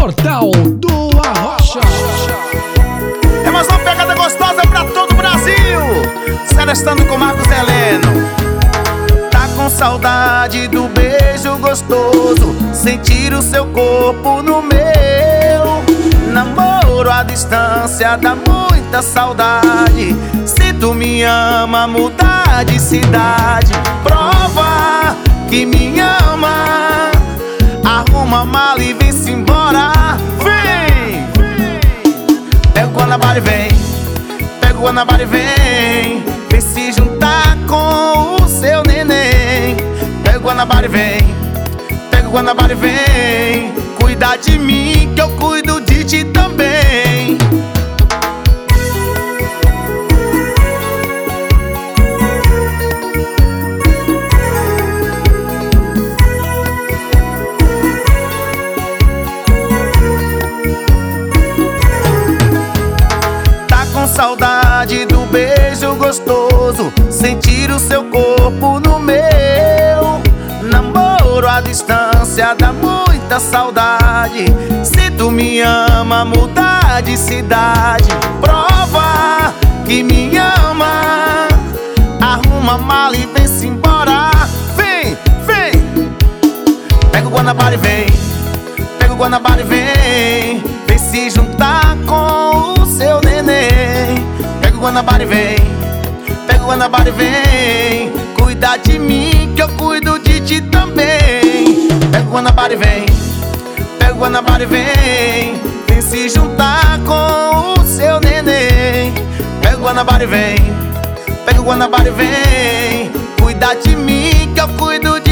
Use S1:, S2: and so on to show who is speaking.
S1: Portal do Arrocha.
S2: É mais uma pegada gostosa pra todo o Brasil. Celestando com Marcos Heleno. Tá com saudade do beijo gostoso, sentir o seu corpo no meu. Namoro à distância dá muita saudade. Se tu me ama, mudar de cidade. Prova que me ama. Arruma a mala e vem-se embora. Vem! Pega o Guanabara e vem. Pega o Guanabara e vem. Vem se juntar com o seu neném. Pega o Guanabara e vem. Pega o Guanabara e vem. Cuida de mim que eu cuido de ti também. Saudade do beijo gostoso, sentir o seu corpo no meu. Namoro à distância dá muita saudade. Se tu me ama, mudar de cidade. Prova que me ama. Arruma a mala e vem-se embora. Vem, vem. Pega o Guanabara e vem. Pega o Guanabara e vem. Vem se juntar com o seu neném. Pega o Guanabara e vem. Pega o Guanabara e vem. Cuida de mim que eu cuido de ti também. Pega o Guanabara e vem. Pega o Guanabara e vem. Vem se juntar com o seu neném. Pega o Guanabara e vem. Pega o Guanabara e vem. Cuida de mim que eu cuido de